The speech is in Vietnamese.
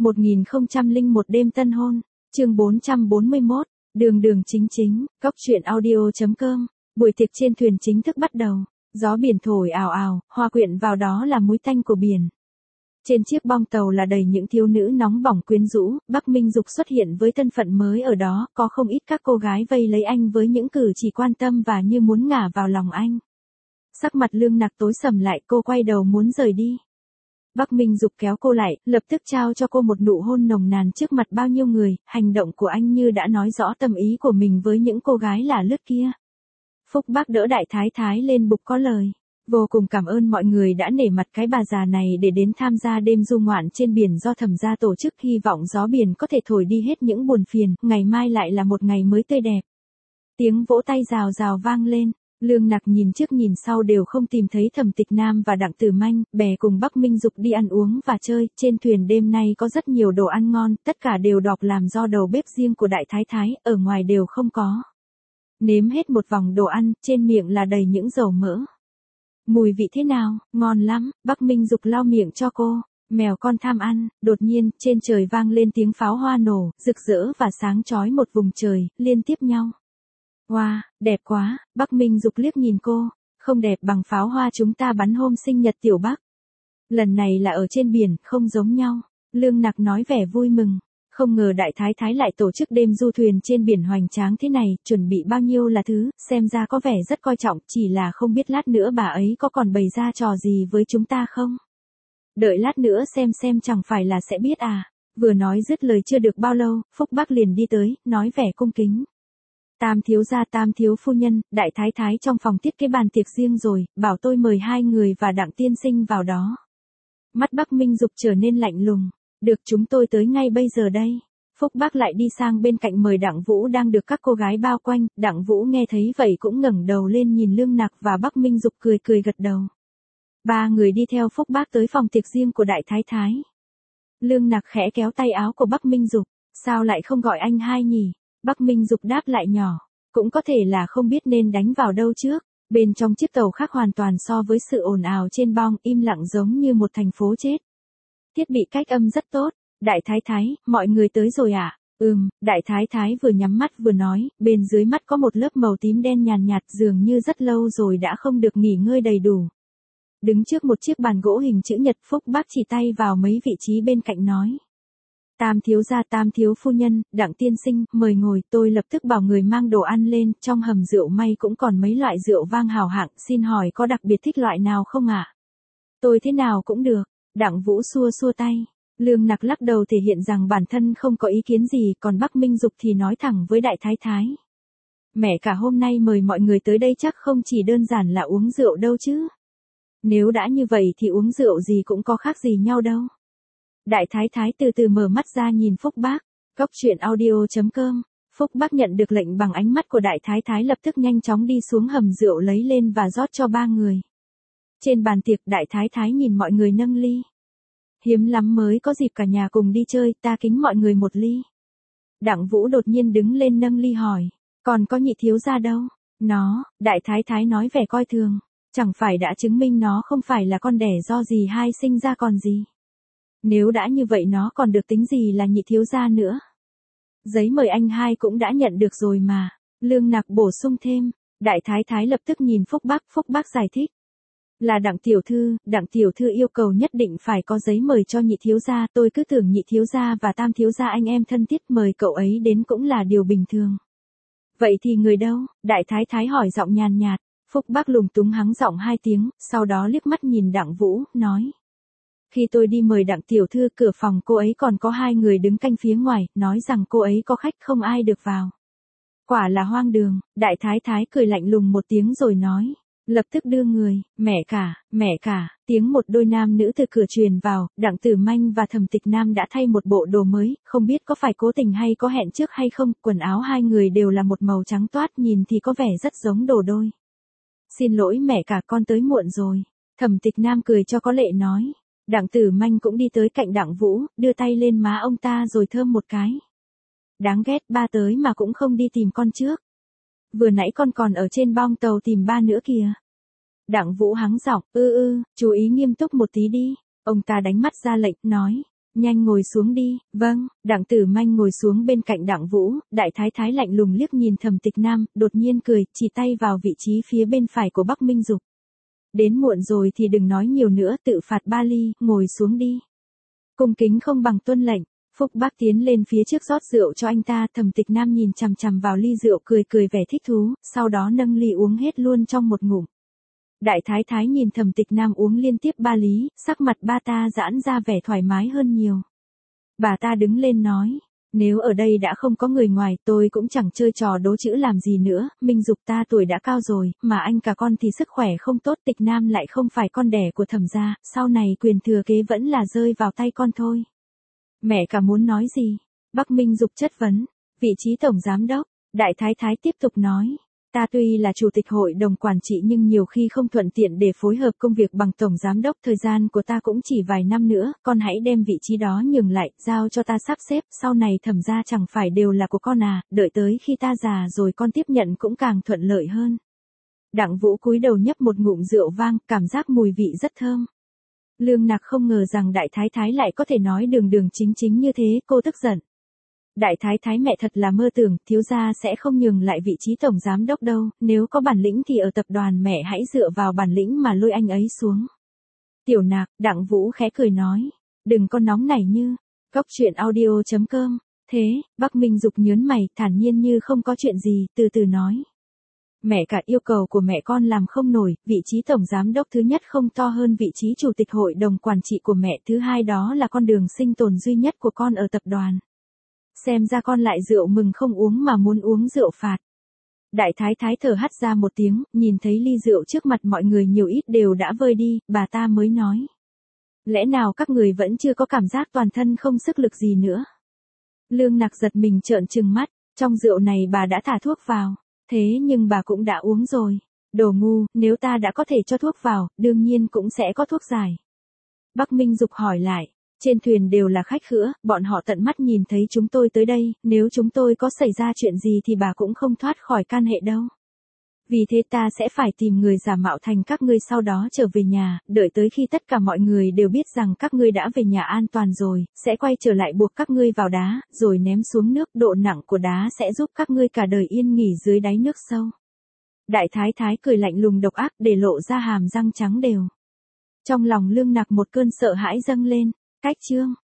1001 đêm tân hôn, chương 441, đường đường chính chính, góc truyện audio.com, buổi tiệc trên thuyền chính thức bắt đầu, gió biển thổi ào ào, hòa quyện vào đó là mùi tanh của biển. Trên chiếc bong tàu là đầy những thiếu nữ nóng bỏng quyến rũ, Bắc Minh Dục xuất hiện với thân phận mới ở đó, có không ít các cô gái vây lấy anh với những cử chỉ quan tâm và như muốn ngả vào lòng anh. Sắc mặt Lương Nặc tối sầm lại, cô quay đầu muốn rời đi. Bắc Minh Dục kéo cô lại, lập tức trao cho cô một nụ hôn nồng nàn trước mặt bao nhiêu người, hành động của anh như đã nói rõ tâm ý của mình với những cô gái lả lướt kia. Phúc Bác đỡ Đại Thái Thái lên bục có lời. Vô cùng cảm ơn mọi người đã nể mặt cái bà già này để đến tham gia đêm du ngoạn trên biển do Thẩm gia tổ chức, hy vọng gió biển có thể thổi đi hết những buồn phiền, ngày mai lại là một ngày mới tươi đẹp. Tiếng vỗ tay rào rào vang lên. Lương Nặc nhìn trước nhìn sau đều không tìm thấy Thẩm Tịch Nam và Đặng Tử Manh, bè cùng Bắc Minh Dục đi ăn uống và chơi, trên thuyền đêm nay có rất nhiều đồ ăn ngon, tất cả đều độc làm do đầu bếp riêng của Đại Thái Thái, ở ngoài đều không có. Nếm hết một vòng đồ ăn, trên miệng là đầy những dầu mỡ. Mùi vị thế nào, ngon lắm, Bắc Minh Dục lau miệng cho cô. Mèo con tham ăn, đột nhiên, trên trời vang lên tiếng pháo hoa nổ, rực rỡ và sáng chói một vùng trời, liên tiếp nhau. Wow, đẹp quá, Bắc Minh Dục liếc nhìn cô, không đẹp bằng pháo hoa chúng ta bắn hôm sinh nhật Tiểu Bắc. Lần này là ở trên biển, không giống nhau. Lương Nặc nói vẻ vui mừng, không ngờ Đại Thái Thái lại tổ chức đêm du thuyền trên biển hoành tráng thế này, chuẩn bị bao nhiêu là thứ, xem ra có vẻ rất coi trọng, chỉ là không biết lát nữa bà ấy có còn bày ra trò gì với chúng ta không. Đợi lát nữa xem chẳng phải là sẽ biết à. Vừa nói dứt lời chưa được bao lâu, Phúc Bác liền đi tới, nói vẻ cung kính. Tam thiếu gia Tam thiếu phu nhân, Đại Thái Thái trong phòng thiết kế bàn tiệc riêng rồi, bảo tôi mời hai người và Đặng tiên sinh vào đó. Mắt Bắc Minh Dục trở nên lạnh lùng. Được, chúng tôi tới ngay bây giờ đây. Phúc Bác lại đi sang bên cạnh mời Đặng Vũ đang được các cô gái bao quanh, Đặng Vũ nghe thấy vậy cũng ngẩng đầu lên nhìn Lương Nặc và Bắc Minh Dục cười gật đầu. Ba người đi theo Phúc Bác tới phòng tiệc riêng của Đại Thái Thái. Lương Nặc khẽ kéo tay áo của Bắc Minh Dục, sao lại không gọi anh hai nhỉ? Bắc Minh Dục đáp lại nhỏ, cũng có thể là không biết nên đánh vào đâu trước. Bên trong chiếc tàu khác hoàn toàn so với sự ồn ào trên bong, im lặng giống như một thành phố chết. Thiết bị cách âm rất tốt. Đại Thái Thái, mọi người tới rồi ạ? Đại Thái Thái vừa nhắm mắt vừa nói, bên dưới mắt có một lớp màu tím đen nhàn nhạt, dường như rất lâu rồi đã không được nghỉ ngơi đầy đủ. Đứng trước một chiếc bàn gỗ hình chữ nhật, Phúc Bác chỉ tay vào mấy vị trí bên cạnh nói. Tam thiếu gia Tam thiếu phu nhân, Đặng tiên sinh, mời ngồi, tôi lập tức bảo người mang đồ ăn lên, trong hầm rượu may cũng còn mấy loại rượu vang hào hạng, xin hỏi có đặc biệt thích loại nào không ạ? Tôi thế nào cũng được. Đặng Vũ xua tay. Lương Nặc lắc đầu thể hiện rằng bản thân không có ý kiến gì, còn Bắc Minh Dục thì nói thẳng với Đại Thái Thái. Mẹ cả hôm nay mời mọi người tới đây chắc không chỉ đơn giản là uống rượu đâu chứ. Nếu đã như vậy thì uống rượu gì cũng có khác gì nhau đâu. Đại Thái Thái từ từ mở mắt ra nhìn Phúc Bác. Góc truyện audio.com. Phúc Bác nhận được lệnh bằng ánh mắt của Đại Thái Thái, lập tức nhanh chóng đi xuống hầm rượu lấy lên và rót cho ba người. Trên bàn tiệc, Đại Thái Thái nhìn mọi người nâng ly. Hiếm lắm mới có dịp cả nhà cùng đi chơi, ta kính mọi người một ly. Đặng Vũ đột nhiên đứng lên nâng ly hỏi, còn có Nhị thiếu gia đâu? Nó, Đại Thái Thái nói vẻ coi thường, chẳng phải đã chứng minh nó không phải là con đẻ do dì hai sinh ra còn gì. Nếu đã như vậy nó còn được tính gì là nhị thiếu gia nữa. Giấy mời anh hai cũng đã nhận được rồi mà. Lương Nặc bổ sung thêm. Đại Thái Thái lập tức nhìn Phúc Bác giải thích. Là Đặng tiểu thư yêu cầu nhất định phải có giấy mời cho nhị thiếu gia, tôi cứ tưởng nhị thiếu gia và Tam thiếu gia anh em thân thiết, mời cậu ấy đến cũng là điều bình thường. Vậy thì người đâu? Đại Thái Thái hỏi giọng nhàn nhạt. Phúc Bác lúng túng hắng giọng hai tiếng, sau đó liếc mắt nhìn Đặng Vũ, nói. Khi tôi đi mời Đặng tiểu thư, cửa phòng cô ấy còn có hai người đứng canh phía ngoài, nói rằng cô ấy có khách không ai được vào. Quả là hoang đường. Đại Thái Thái cười lạnh lùng một tiếng rồi nói. Lập tức đưa người, mẹ cả, tiếng một đôi nam nữ từ cửa truyền vào, Đặng Tử Manh và Thẩm Tịch Nam đã thay một bộ đồ mới, không biết có phải cố tình hay có hẹn trước hay không, quần áo hai người đều là một màu trắng toát, nhìn thì có vẻ rất giống đồ đôi. Xin lỗi mẹ cả, con tới muộn rồi. Thẩm Tịch Nam cười cho có lệ nói. Đặng Tử Manh cũng đi tới cạnh Đặng Vũ, đưa tay lên má ông ta rồi thơm một cái. Đáng ghét, ba tới mà cũng không đi tìm con trước. Vừa nãy con còn ở trên bong tàu tìm ba nữa kìa. Đặng Vũ hắng giọng, chú ý nghiêm túc một tí đi. Ông ta đánh mắt ra lệnh, nói, Nhanh ngồi xuống đi, vâng, Đặng Tử Manh ngồi xuống bên cạnh Đặng Vũ, Đại Thái Thái lạnh lùng liếc nhìn Thẩm Tịch Nam, đột nhiên cười, chỉ tay vào vị trí phía bên phải của Bắc Minh Dục. Đến muộn rồi thì đừng nói nhiều nữa, tự phạt 3 ly, ngồi xuống đi. Cung kính không bằng tuân lệnh, Phúc Bác tiến lên phía trước rót rượu cho anh ta, Thẩm Tịch Nam nhìn chằm chằm vào ly rượu cười cười vẻ thích thú, sau đó nâng ly uống hết luôn trong một ngụm. Đại Thái Thái nhìn Thẩm Tịch Nam uống liên tiếp 3 lý, sắc mặt ba ta giãn ra vẻ thoải mái hơn nhiều. Bà ta đứng lên nói, nếu ở đây đã không có người ngoài tôi cũng chẳng chơi trò đố chữ làm gì nữa, Minh Dục ta tuổi đã cao rồi, mà anh cả con thì sức khỏe không tốt, Tịch Nam lại không phải con đẻ của Thẩm gia, sau này quyền thừa kế vẫn là rơi vào tay con thôi. Mẹ cả muốn nói gì? Bắc Minh Dục chất vấn, vị trí tổng giám đốc, Đại Thái Thái tiếp tục nói. Ta tuy là chủ tịch hội đồng quản trị nhưng nhiều khi không thuận tiện để phối hợp công việc bằng tổng giám đốc, thời gian của ta cũng chỉ vài năm nữa, con hãy đem vị trí đó nhường lại, giao cho ta sắp xếp, sau này Thẩm gia chẳng phải đều là của con à, đợi tới khi ta già rồi con tiếp nhận cũng càng thuận lợi hơn. Đặng Vũ cúi đầu nhấp một ngụm rượu vang, cảm giác mùi vị rất thơm. Lương Nặc không ngờ rằng Đại Thái Thái lại có thể nói đường đường chính chính như thế, cô tức giận. Đại Thái Thái mẹ thật là mơ tưởng, thiếu gia sẽ không nhường lại vị trí tổng giám đốc đâu, nếu có bản lĩnh thì ở tập đoàn mẹ hãy dựa vào bản lĩnh mà lôi anh ấy xuống. Tiểu Nạc, Đặng Vũ khẽ cười nói, đừng có nóng nảy như, Cóc Truyện Audio.com, thế, Bắc Minh Dục nhớn mày, thản nhiên như không có chuyện gì, từ từ nói. Mẹ cả yêu cầu của mẹ con làm không nổi, vị trí tổng giám đốc thứ nhất không to hơn vị trí chủ tịch hội đồng quản trị của mẹ, thứ hai đó là con đường sinh tồn duy nhất của con ở tập đoàn. Xem ra con lại rượu mừng không uống mà muốn uống rượu phạt. Đại Thái Thái thở hắt ra một tiếng, nhìn thấy ly rượu trước mặt mọi người nhiều ít đều đã vơi đi, bà ta mới nói. Lẽ nào các người vẫn chưa có cảm giác toàn thân không sức lực gì nữa? Lương Nặc giật mình trợn trừng mắt, trong rượu này bà đã thả thuốc vào, thế nhưng bà cũng đã uống rồi. Đồ ngu, nếu ta đã có thể cho thuốc vào, đương nhiên cũng sẽ có thuốc giải. Bắc Minh Dục hỏi lại. Trên thuyền đều là khách khứa, bọn họ tận mắt nhìn thấy chúng tôi tới đây, nếu chúng tôi có xảy ra chuyện gì thì bà cũng không thoát khỏi can hệ đâu. Vì thế ta sẽ phải tìm người giả mạo thành các ngươi sau đó trở về nhà, đợi tới khi tất cả mọi người đều biết rằng các ngươi đã về nhà an toàn rồi, sẽ quay trở lại buộc các ngươi vào đá, rồi ném xuống nước, độ nặng của đá sẽ giúp các ngươi cả đời yên nghỉ dưới đáy nước sâu. Đại Thái Thái cười lạnh lùng độc ác để lộ ra hàm răng trắng đều. Trong lòng Lương Nặc một cơn sợ hãi dâng lên. Cách chương